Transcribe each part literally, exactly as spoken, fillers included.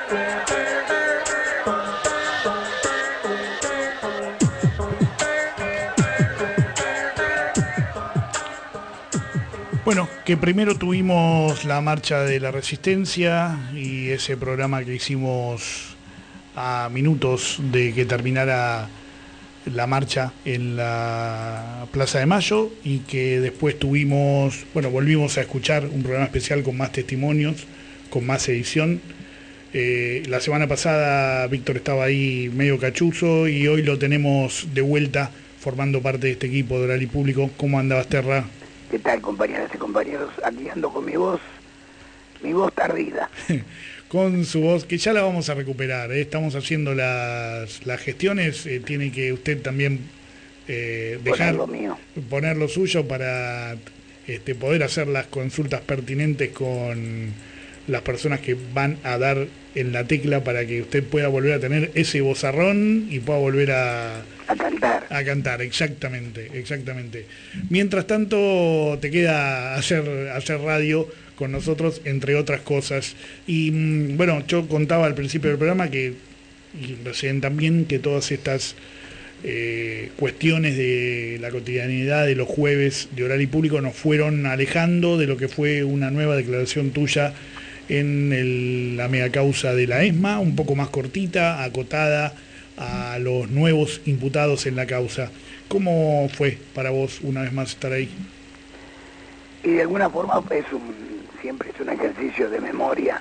Bueno, que primero tuvimos la marcha de la Resistencia y ese programa que hicimos a minutos de que terminara la marcha en la Plaza de Mayo, y que después tuvimos, bueno, volvimos a escuchar un programa especial con más testimonios, con más edición. Eh, la semana pasada Víctor estaba ahí medio cachuzo y hoy lo tenemos de vuelta formando parte de este equipo de Oral y Público. ¿Cómo anda Basterra? ¿Qué tal, compañeras y compañeros? Aquí ando con mi voz, mi voz tardida. Con su voz, que ya la vamos a recuperar, ¿eh? Estamos haciendo las, las gestiones, eh, tiene que usted también eh, dejar, poner lo mío. poner lo suyo para este, poder hacer las consultas pertinentes con las personas que van a dar en la tecla para que usted pueda volver a tener ese vozarrón y pueda volver a... A cantar. A cantar, exactamente, exactamente. Mientras tanto, te queda hacer, hacer radio con nosotros, entre otras cosas. Y bueno, yo contaba al principio del programa que, y recién también, que todas estas eh, cuestiones de la cotidianidad de los jueves de Oral y Público nos fueron alejando de lo que fue una nueva declaración tuya en el, la megacausa de la ESMA, un poco más cortita, acotada a los nuevos imputados en la causa. ¿Cómo fue para vos una vez más estar ahí? Y de alguna forma es un, siempre es un ejercicio de memoria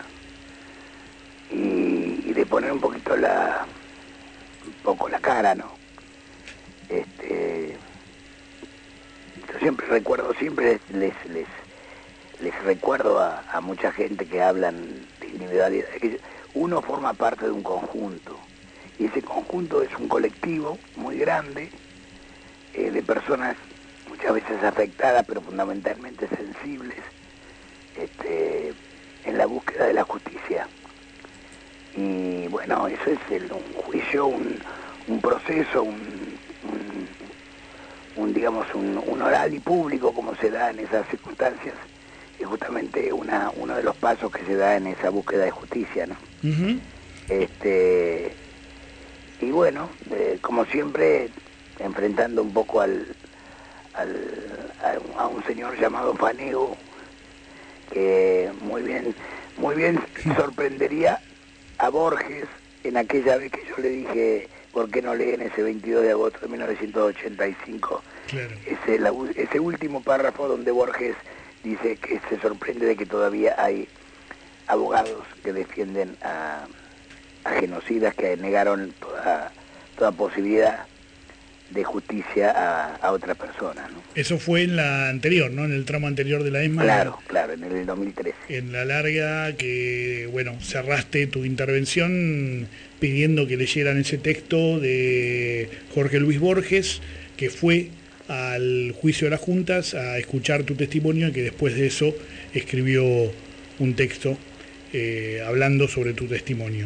y, y de poner un poquito la un poco la cara, ¿no? Este, yo siempre recuerdo, siempre les les les recuerdo a, a mucha gente que hablan de individualidad, que uno forma parte de un conjunto. Y ese conjunto es un colectivo muy grande eh, de personas muchas veces afectadas, pero fundamentalmente sensibles, este, en la búsqueda de la justicia. Y bueno, eso es el, un juicio, un, un proceso, un, un, un digamos, un, un oral y público, como se da en esas circunstancias, es justamente una, uno de los pasos que se da en esa búsqueda de justicia, ¿no? Uh-huh. Este... Y bueno, eh, como siempre, enfrentando un poco al, al a, a un señor llamado Fanego, que muy bien, muy bien sorprendería a Borges en aquella vez que yo le dije, ¿por qué no leen ese veintidós de agosto de mil novecientos ochenta y cinco? Claro. Ese, la, ese último párrafo donde Borges dice que se sorprende de que todavía hay abogados que defienden a... a genocidas que negaron toda, toda posibilidad de justicia a, a otra persona, ¿no? Eso fue en la anterior, ¿no? En el tramo anterior de la ESMA. Claro, claro, en el dos mil trece. En la larga que, bueno, cerraste tu intervención pidiendo que leyeran ese texto de Jorge Luis Borges, que fue al juicio de las juntas a escuchar tu testimonio, y que después de eso escribió un texto eh, hablando sobre tu testimonio.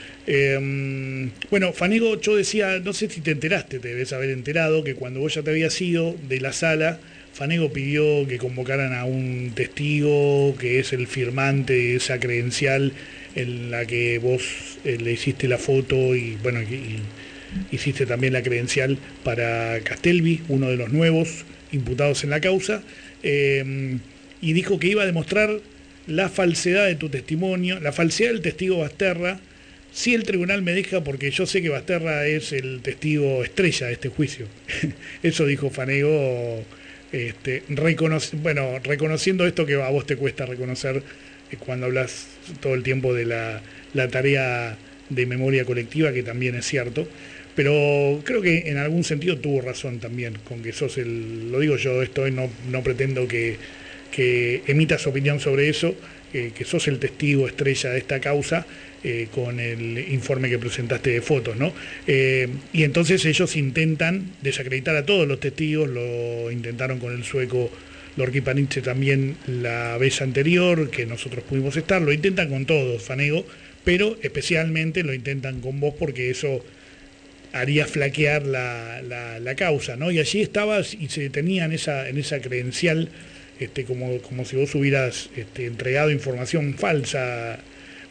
Eh, bueno, Fanego, yo decía, no sé si te enteraste, te debes haber enterado, que cuando vos ya te habías ido de la sala, Fanego pidió que convocaran a un testigo que es el firmante de esa credencial en la que vos eh, le hiciste la foto y bueno, y, y hiciste también la credencial para Castelvi, uno de los nuevos imputados en la causa, eh, y dijo que iba a demostrar la falsedad de tu testimonio, la falsedad del testigo Basterra, si el tribunal me deja, porque yo sé que Basterra es el testigo estrella de este juicio. Eso dijo Fanego, este, reconoce, bueno, reconociendo esto que a vos te cuesta reconocer eh, cuando hablas todo el tiempo de la, la tarea de memoria colectiva, que también es cierto, pero creo que en algún sentido tuvo razón también, con que sos el, lo digo yo esto, y no, no pretendo que, que emitas opinión sobre eso, eh, que sos el testigo estrella de esta causa, Eh, con el informe que presentaste de fotos, ¿no? Eh, y entonces ellos intentan desacreditar a todos los testigos, lo intentaron con el sueco Lorqui Paniche también la vez anterior, que nosotros pudimos estar, lo intentan con todos, Fanego, pero especialmente lo intentan con vos porque eso haría flaquear la, la, la causa, ¿no? Y allí estabas y se detenía en esa, en esa credencial, este, como, como si vos hubieras este, entregado información falsa,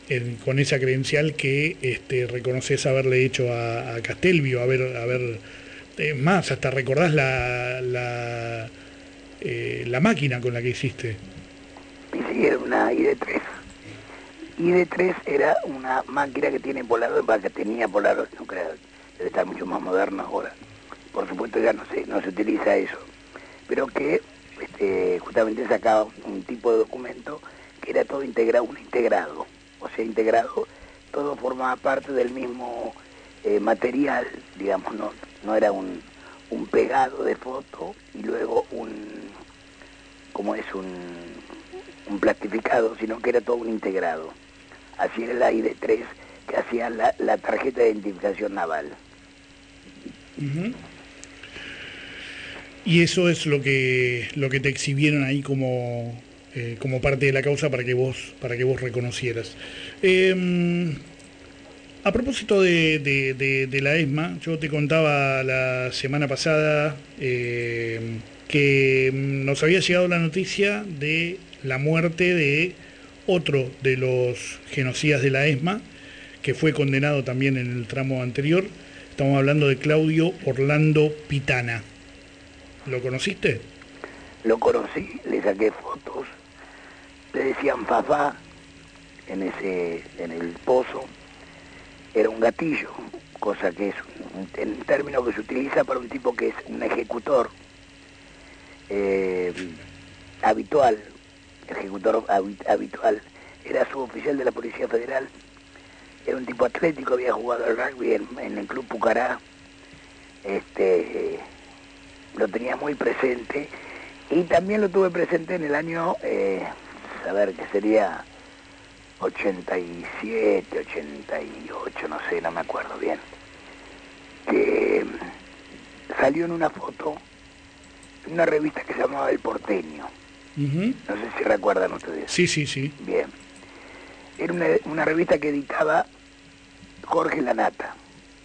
en, con esa credencial que este, reconoces haberle hecho a, a Castelvio, haber, haber eh, más, hasta recordás la, la, eh, la máquina con la que hiciste. Y sí, era una I D tres. I D tres era una máquina que tiene volador, para que tenía volador, no creo, debe estar mucho más moderno ahora. Por supuesto ya no se, no se utiliza eso, pero que este, justamente sacaba un tipo de documento que era todo integrado, un integrado, o sea, integrado, todo formaba parte del mismo eh, material, digamos, no, no era un, un pegado de foto y luego un, como es un, un plastificado, sino que era todo un integrado. Así era la I D tres, que hacía la, la tarjeta de identificación naval. Uh-huh. Y eso es lo que lo que te exhibieron ahí como eh, como parte de la causa para que vos para que vos reconocieras. Eh, a propósito de, de, de, de la ESMA, yo te contaba la semana pasada eh, que nos había llegado la noticia de la muerte de otro de los genocidas de la ESMA, que fue condenado también en el tramo anterior. Estamos hablando de Claudio Orlando Pitana. ¿Lo conociste? Lo conocí, le saqué fotos, le decían Fafá en ese, en el pozo, era un gatillo, cosa que es un, un término que se utiliza para un tipo que es un ejecutor eh, habitual, ejecutor hab- habitual, era suboficial de la Policía Federal, era un tipo atlético, había jugado al rugby en, en el Club Pucará, este... lo tenía muy presente y también lo tuve presente en el año, eh, a ver, que sería ochenta y siete, ochenta y ocho, no sé, no me acuerdo bien, que salió en una foto en una revista que se llamaba El Porteño. Uh-huh. No sé si recuerdan ustedes. Sí, sí, sí. Bien. Era una, una revista que editaba Jorge Lanata.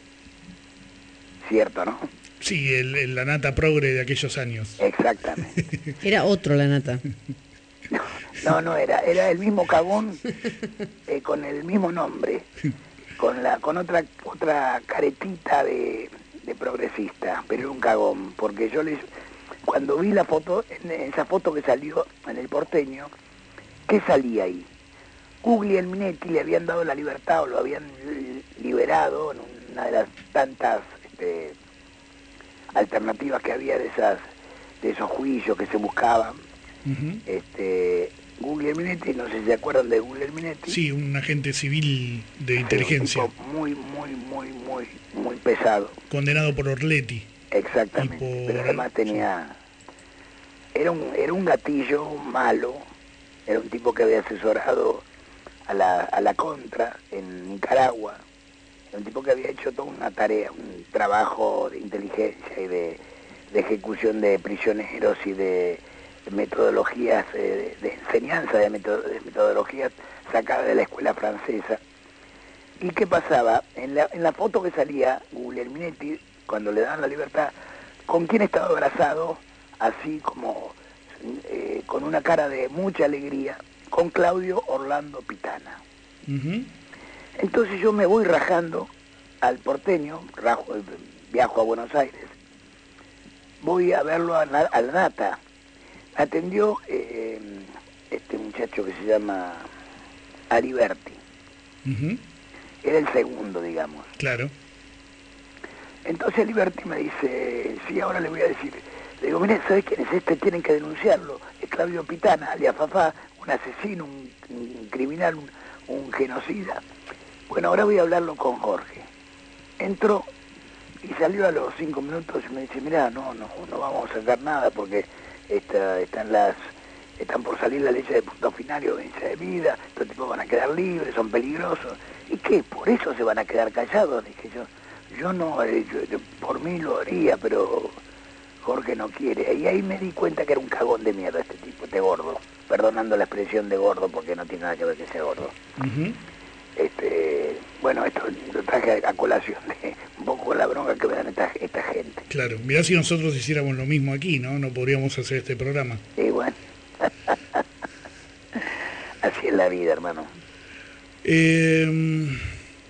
¿Cierto, no? Sí, el, el Lanata progre de aquellos años. Exactamente. Era otro Lanata. No, no, no era, era el mismo cagón eh, con el mismo nombre, con la con otra otra caretita de, de progresista, pero era un cagón, porque yo les cuando vi la foto, en esa foto que salió en El Porteño, ¿qué salía ahí? Guglielminetti le habían dado la libertad o lo habían liberado en una de las tantas este, alternativas que había de esas de esos juicios que se buscaban. Uh-huh. este Guglielminetti, no sé si se acuerdan de Guglielminetti. Sí, un agente civil de sí, inteligencia. Un tipo muy, muy, muy, muy, muy pesado. Condenado por Orletti. Exactamente, por... pero además tenía... Era un, era un gatillo malo, era un tipo que había asesorado a la, a la contra en Nicaragua, era un tipo que había hecho toda una tarea, un trabajo de inteligencia y de, de ejecución de prisioneros y de metodologías eh, de, de enseñanza de, metod de metodologías sacadas de la escuela francesa. ¿Y qué pasaba? En la, en la foto que salía Guglielminetti, cuando le daban la libertad, ¿con quién estaba abrazado? Así como eh, con una cara de mucha alegría, con Claudio Orlando Pitana. Uh-huh. Entonces yo me voy rajando al Porteño, rajo, viajo a Buenos Aires, voy a verlo a, a la Nata. Atendió eh, este muchacho que se llama Aliberti. Uh-huh. Era el segundo, digamos. Claro. Entonces Aliberti me dice, sí, ahora le voy a decir. Le digo, mire, ¿sabes quién es este? Tienen que denunciarlo. Es Claudio Pitana, alias Fafá, un asesino, un, un criminal, un, un genocida. Bueno, ahora voy a hablarlo con Jorge. Entró y salió a los cinco minutos y me dice, mira, no, no, no vamos a sacar nada porque esta, están las están por salir la ley de punto final y audiencia de vida, estos tipos van a quedar libres, son peligrosos. ¿Y qué? ¿Por eso se van a quedar callados? Dije yo, yo no, yo, yo, por mí lo haría, pero Jorge no quiere. Y ahí me di cuenta que era un cagón de mierda este tipo, este gordo, perdonando la expresión de gordo porque no tiene nada que ver que sea gordo. Uh-huh. Este, bueno, esto lo traje a colación de un poco la bronca que me dan esta, esta gente. Claro, mirá si nosotros hiciéramos lo mismo aquí, ¿no? No podríamos hacer este programa. Sí, bueno. Así es la vida, hermano. Eh,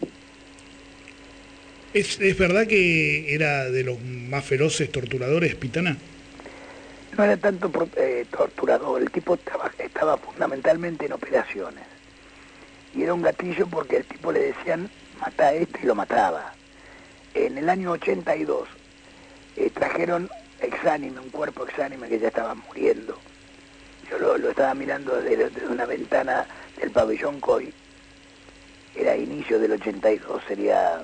¿es, ¿Es verdad que era de los más feroces torturadores, Pitana? No era tanto eh, torturador, el tipo estaba, estaba fundamentalmente en operaciones. Y era un gatillo porque el tipo le decían, mata a este, y lo mataba. En el año ochenta y dos eh, trajeron exánime, un cuerpo exánime que ya estaba muriendo. Yo lo, lo estaba mirando desde, desde una ventana del pabellón Coy. Era inicio del ochenta y dos, sería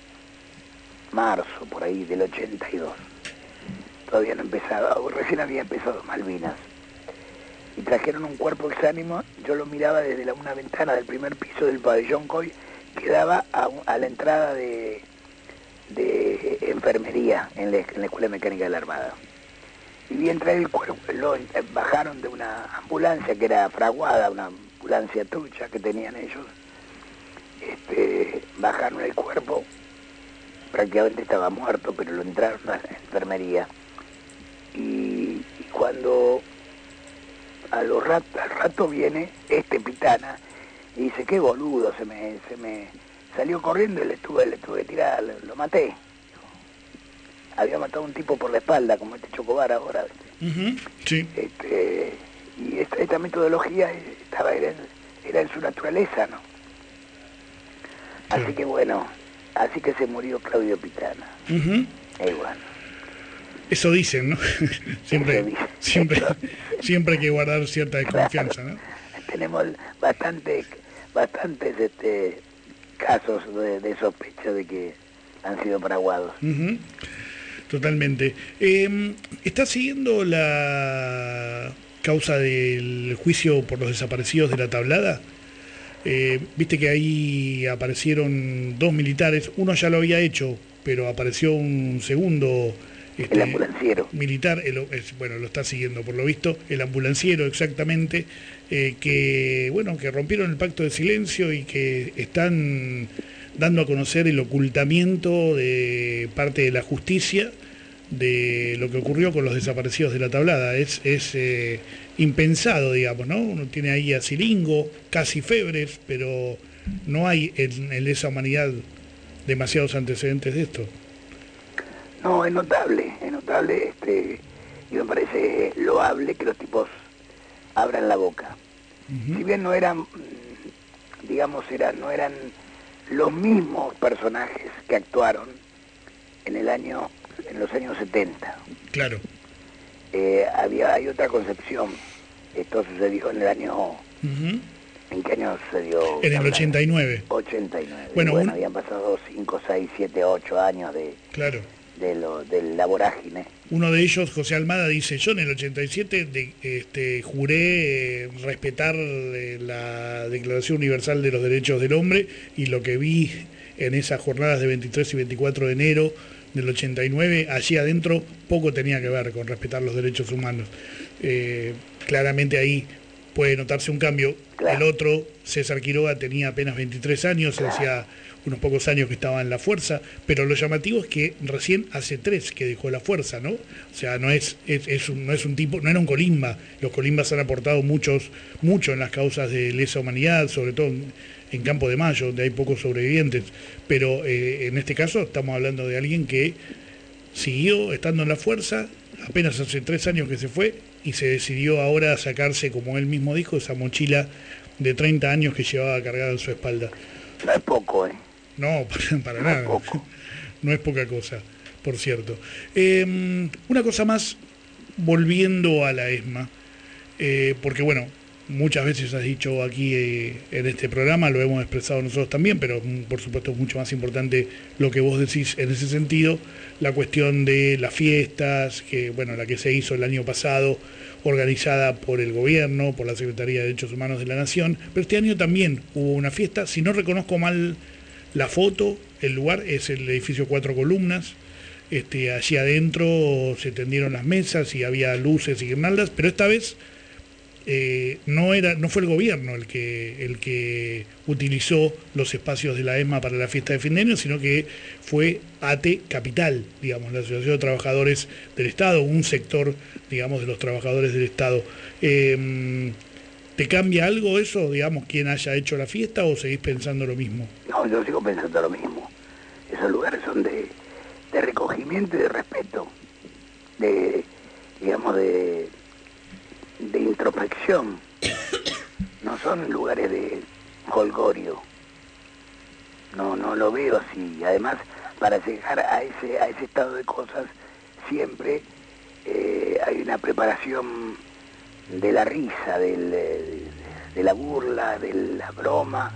marzo por ahí del ochenta y dos. Todavía no empezaba, recién había empezado Malvinas. Y trajeron un cuerpo exánime, yo lo miraba desde la, una ventana del primer piso del pabellón Coy, que daba a, a la entrada de, de enfermería en la, en la Escuela Mecánica de la Armada. Y vi entrar el cuerpo, lo bajaron de una ambulancia que era fraguada, una ambulancia trucha que tenían ellos. Este, bajaron el cuerpo, prácticamente estaba muerto, pero lo entraron a la enfermería. Y, y cuando a los rat, al rato viene este Pitana y dice, qué boludo, se me, se me salió corriendo y le tuve, le tuve que tirar, lo, lo maté. Había matado a un tipo por la espalda, como este Chocobar ahora. Uh-huh, sí. Este, y esta, esta metodología estaba, era, era en su naturaleza, ¿no? Así sí. que bueno, así que se murió Claudio Pitana. Uh-huh. Y bueno. Eso dicen, ¿no? siempre, dice. siempre, siempre hay que guardar cierta desconfianza, claro. ¿No? Tenemos bastante, bastantes este, casos de, de sospecha de que han sido paraguados. Uh-huh. Totalmente. Eh, ¿Está siguiendo la causa del juicio por los desaparecidos de la Tablada? Eh, Viste que ahí aparecieron dos militares, uno ya lo había hecho, pero apareció un segundo... Este, el ambulanciero. Militar, el, es, bueno, lo está siguiendo por lo visto, el ambulanciero exactamente, eh, que, bueno, que rompieron el pacto de silencio y que están dando a conocer el ocultamiento de parte de la justicia de lo que ocurrió con los desaparecidos de la Tablada. Es, es eh, impensado, digamos, ¿no? Uno tiene ahí a Silingo, casi Febres, pero no hay en, en esa humanidad demasiados antecedentes de esto. No, es notable, es notable, este, y me parece loable que los tipos abran la boca. Uh-huh. Si bien no eran, digamos, eran, no eran los mismos personajes que actuaron en el año, en los años setenta. Claro. Eh, había, hay otra concepción. Esto sucedió en el año... Uh-huh. ¿En qué año sucedió? En el ochenta y nueve. ochenta y nueve. Bueno, bueno un... habían pasado cinco, seis, siete, ocho años de... Claro. De, lo, de la vorágine. Uno de ellos, José Almada, dice, yo en el ochenta y siete de, este, juré eh, respetar eh, la Declaración Universal de los Derechos del Hombre, y lo que vi en esas jornadas de veintitrés y veinticuatro de enero del ochenta y nueve, allí adentro poco tenía que ver con respetar los derechos humanos. Eh, claramente ahí puede notarse un cambio. Claro. El otro, César Quiroga, tenía apenas veintitrés años, claro. Decía unos pocos años que estaba en la fuerza, pero lo llamativo es que recién hace tres que dejó la fuerza, ¿no? O sea, no es, es, es un, no es un tipo, no era un colimba. Los colimbas han aportado muchos, mucho en las causas de lesa humanidad, sobre todo en, en Campo de Mayo, donde hay pocos sobrevivientes, pero eh, en este caso estamos hablando de alguien que siguió estando en la fuerza, apenas hace tres años que se fue, y se decidió ahora sacarse, como él mismo dijo, esa mochila de treinta años que llevaba cargada en su espalda. No es poco, ¿eh? No, para, para no nada. Es poco. No es poca cosa, por cierto. Eh, una cosa más, volviendo a la ESMA, eh, porque bueno, muchas veces has dicho aquí eh, en este programa, lo hemos expresado nosotros también, pero por supuesto es mucho más importante lo que vos decís en ese sentido, la cuestión de las fiestas, que bueno, la que se hizo el año pasado, organizada por el gobierno, por la Secretaría de Derechos Humanos de la Nación, pero este año también hubo una fiesta, si no reconozco mal la foto, el lugar es el edificio Cuatro Columnas, este, allí adentro se tendieron las mesas y había luces y guirnaldas, pero esta vez eh, no era, no fue el gobierno el que, el que utilizó los espacios de la ESMA para la fiesta de fin de año, sino que fue A T E Capital, digamos, la Asociación de Trabajadores del Estado, un sector, digamos, de los trabajadores del Estado. Eh, ¿Te cambia algo eso, digamos, quién haya hecho la fiesta o seguís pensando lo mismo? No, yo sigo pensando lo mismo. Esos lugares son de, de recogimiento y de respeto, de, digamos, de, de introspección. No son lugares de jolgorio. No, no lo veo así. Además, para llegar a ese, a ese estado de cosas, siempre eh, hay una preparación de la risa, del, de la burla, de la broma,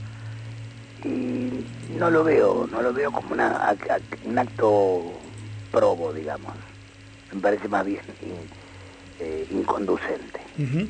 y no lo veo, no lo veo como una, un acto probo, digamos. Me parece más bien in, eh, inconducente. Uh-huh.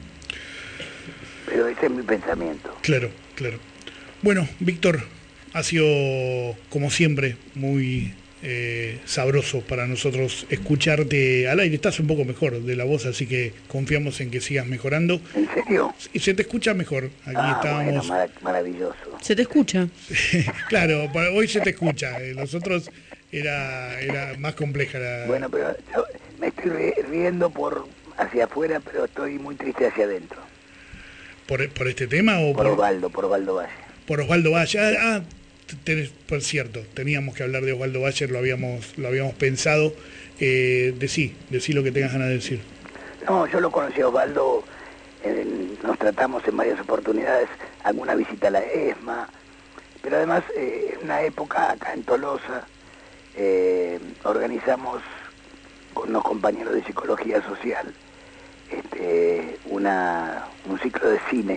Pero ese es mi pensamiento. Claro, claro. Bueno, Víctor, ha sido, como siempre, muy eh, sabroso para nosotros escucharte al aire. Estás un poco mejor de la voz, así que confiamos en que sigas mejorando. ¿En serio? Y se te escucha mejor. Aquí ah, estábamos. Bueno, mar- maravilloso. ¿Se te escucha? Claro, hoy se te escucha. Los otros era, era más compleja la... Bueno, pero yo me estoy riendo por hacia afuera, pero estoy muy triste hacia adentro. ¿Por, por este tema o por...? Por Osvaldo, por Osvaldo Valle. Por Osvaldo Valle. Ah, ah tenés, por cierto, teníamos que hablar de Osvaldo Valle, lo habíamos, lo habíamos pensado. Eh, decí, decí lo que tengas ganas de decir. No, yo lo conocí a Osvaldo, eh, nos tratamos en varias oportunidades, alguna visita a la ESMA, pero además eh, en una época acá en Tolosa eh, organizamos con unos compañeros de psicología social este, una, un ciclo de cine,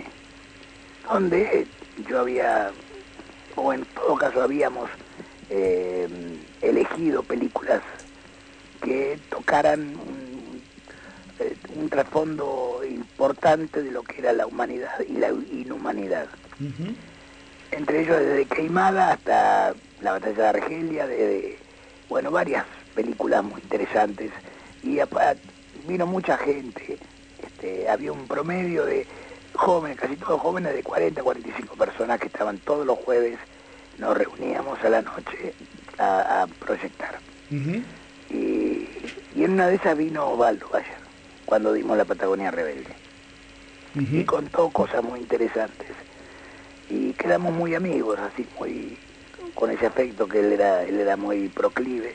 donde yo había, o en todo caso habíamos eh, elegido películas que tocaran un, un trasfondo importante de lo que era la humanidad y la inhumanidad. Uh-huh. Entre ellos desde Queimada hasta La Batalla de Argelia, desde, bueno, varias películas muy interesantes, y a, a, vino mucha gente, este, había un promedio de jóvenes, casi todos jóvenes, de cuarenta a cuarenta y cinco personas que estaban todos los jueves, nos reuníamos a la noche a, a proyectar. Uh-huh. y, y en una de esas vino Osvaldo ayer, cuando dimos La Patagonia Rebelde. Uh-huh. Y contó cosas muy interesantes. Y quedamos muy amigos, así, muy con ese afecto que él era, él era muy proclive.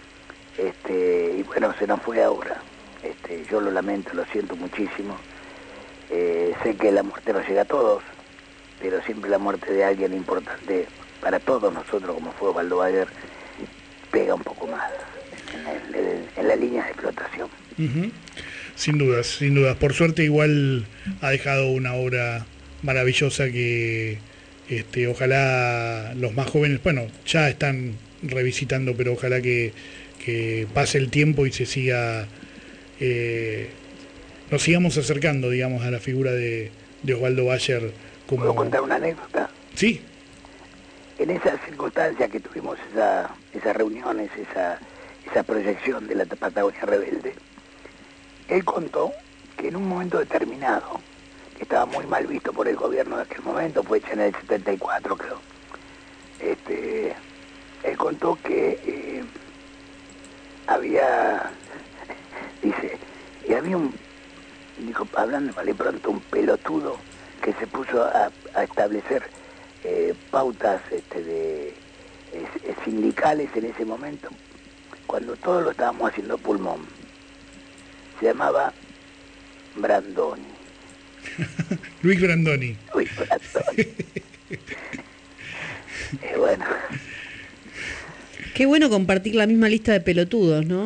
Este, y bueno, se nos fue ahora. Este, yo lo lamento, lo siento muchísimo. Eh, sé que la muerte nos llega a todos, pero siempre la muerte de alguien importante para todos nosotros, como fue Osvaldo Bayer, pega un poco más en, el, en la línea de explotación. Uh-huh. Sin dudas, sin dudas. Por suerte igual ha dejado una obra maravillosa que este, ojalá los más jóvenes, bueno, ya están revisitando, pero ojalá que, que pase el tiempo y se siga, eh, nos sigamos acercando, digamos, a la figura de, de Osvaldo Bayer. Como... ¿Puedo contar una anécdota? Sí. En esas circunstancias que tuvimos esa, esas reuniones, esa, esa proyección de La Patagonia Rebelde, él contó que en un momento determinado, que estaba muy mal visto por el gobierno de aquel momento, fue hecho en el setenta y cuatro, creo, este, él contó que eh, había, dice, y había un, dijo, hablando mal y pronto, un pelotudo que se puso a, a establecer eh, pautas este, de, eh, sindicales en ese momento, cuando todos lo estábamos haciendo pulmón. Se llamaba Brandoni. Luis Brandoni. Luis Brandoni. eh, bueno. Qué bueno compartir la misma lista de pelotudos, ¿no?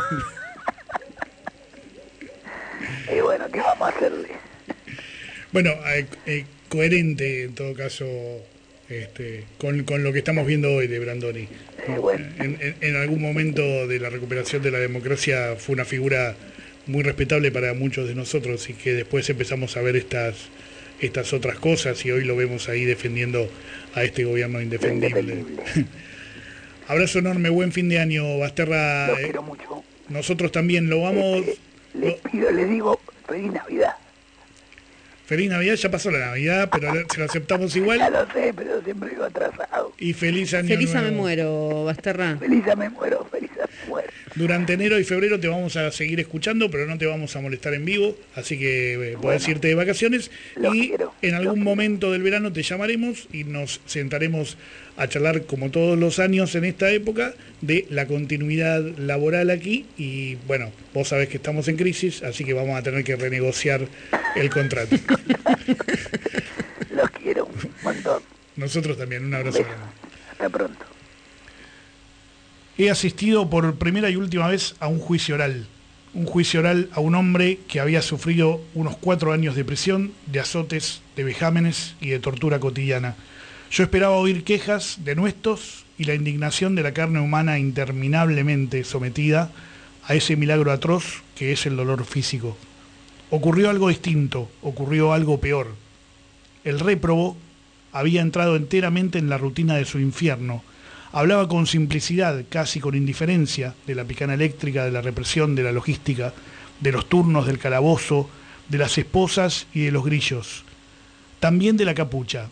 Y eh, bueno, ¿qué vamos a hacerle? Bueno, eh, eh, coherente en todo caso este, con, con lo que estamos viendo hoy de Brandoni. Eh, bueno. en, en, en algún momento de la recuperación de la democracia fue una figura muy respetable para muchos de nosotros y que después empezamos a ver estas estas otras cosas y hoy lo vemos ahí defendiendo a este gobierno indefendible. indefendible. Abrazo enorme, buen fin de año, Basterra. Los quiero mucho. Nosotros también lo vamos... Este, les lo... pido, les digo, feliz Navidad. Feliz Navidad, ya pasó la Navidad, pero se lo aceptamos igual. Ya lo sé, pero siempre digo atrasado. Y feliz año Feliz nuevo. a me muero, Basterra. Feliz a me muero, feliz a Bueno, Durante enero y febrero te vamos a seguir escuchando, pero no te vamos a molestar en vivo, así que eh, podés Bueno, irte de vacaciones los y quiero, en los algún quiero. momento del verano te llamaremos y nos sentaremos a charlar como todos los años en esta época de la continuidad laboral aquí y bueno, vos sabés que estamos en crisis, así que vamos a tener que renegociar el contrato. los quiero un montón. Nosotros también, un Un abrazo beso. grande. Hasta pronto. He asistido por primera y última vez a un juicio oral. Un juicio oral a un hombre que había sufrido unos cuatro años de prisión, de azotes, de vejámenes y de tortura cotidiana. Yo esperaba oír quejas, denuestos y la indignación de la carne humana interminablemente sometida a ese milagro atroz que es el dolor físico. Ocurrió algo distinto, ocurrió algo peor. El réprobo había entrado enteramente en la rutina de su infierno. Hablaba con simplicidad, casi con indiferencia, de la picana eléctrica, de la represión, de la logística, de los turnos del calabozo, de las esposas y de los grillos. También de la capucha.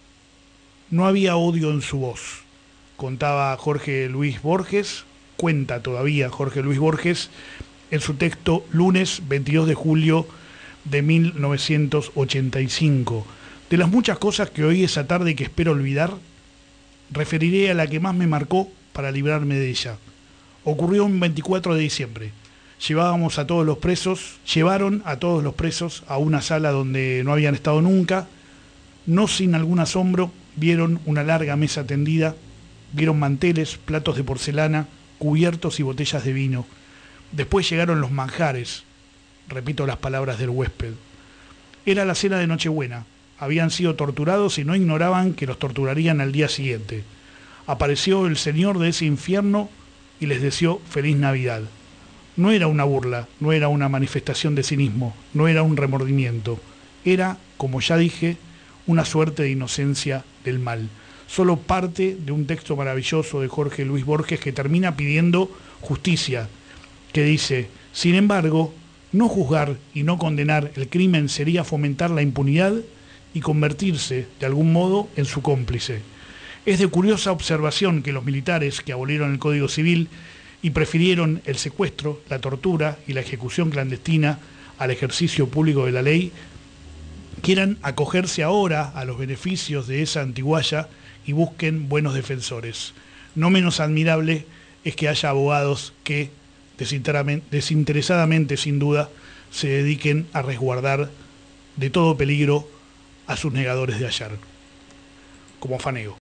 No había odio en su voz. Contaba Jorge Luis Borges, cuenta todavía Jorge Luis Borges, en su texto Lunes veintidós de julio de mil novecientos ochenta y cinco. De las muchas cosas que oí esa tarde y que espero olvidar, referiré a la que más me marcó para librarme de ella. Ocurrió un veinticuatro de diciembre. Llevábamos a todos los presos, llevaron a todos los presos a una sala donde no habían estado nunca. No sin algún asombro, vieron una larga mesa tendida, vieron manteles, platos de porcelana, cubiertos y botellas de vino. Después llegaron los manjares, repito las palabras del huésped. Era la cena de Nochebuena. Habían sido torturados y no ignoraban que los torturarían al día siguiente. Apareció el señor de ese infierno y les deseó feliz Navidad. No era una burla, no era una manifestación de cinismo, no era un remordimiento. Era, como ya dije, una suerte de inocencia del mal. Solo parte de un texto maravilloso de Jorge Luis Borges que termina pidiendo justicia, que dice, sin embargo, no juzgar y no condenar el crimen sería fomentar la impunidad y convertirse, de algún modo, en su cómplice. Es de curiosa observación que los militares que abolieron el Código Civil y prefirieron el secuestro, la tortura y la ejecución clandestina al ejercicio público de la ley, quieran acogerse ahora a los beneficios de esa antigualla y busquen buenos defensores. No menos admirable es que haya abogados que, desinteresadamente sin duda, se dediquen a resguardar de todo peligro a sus negadores de ayer, como Fanego.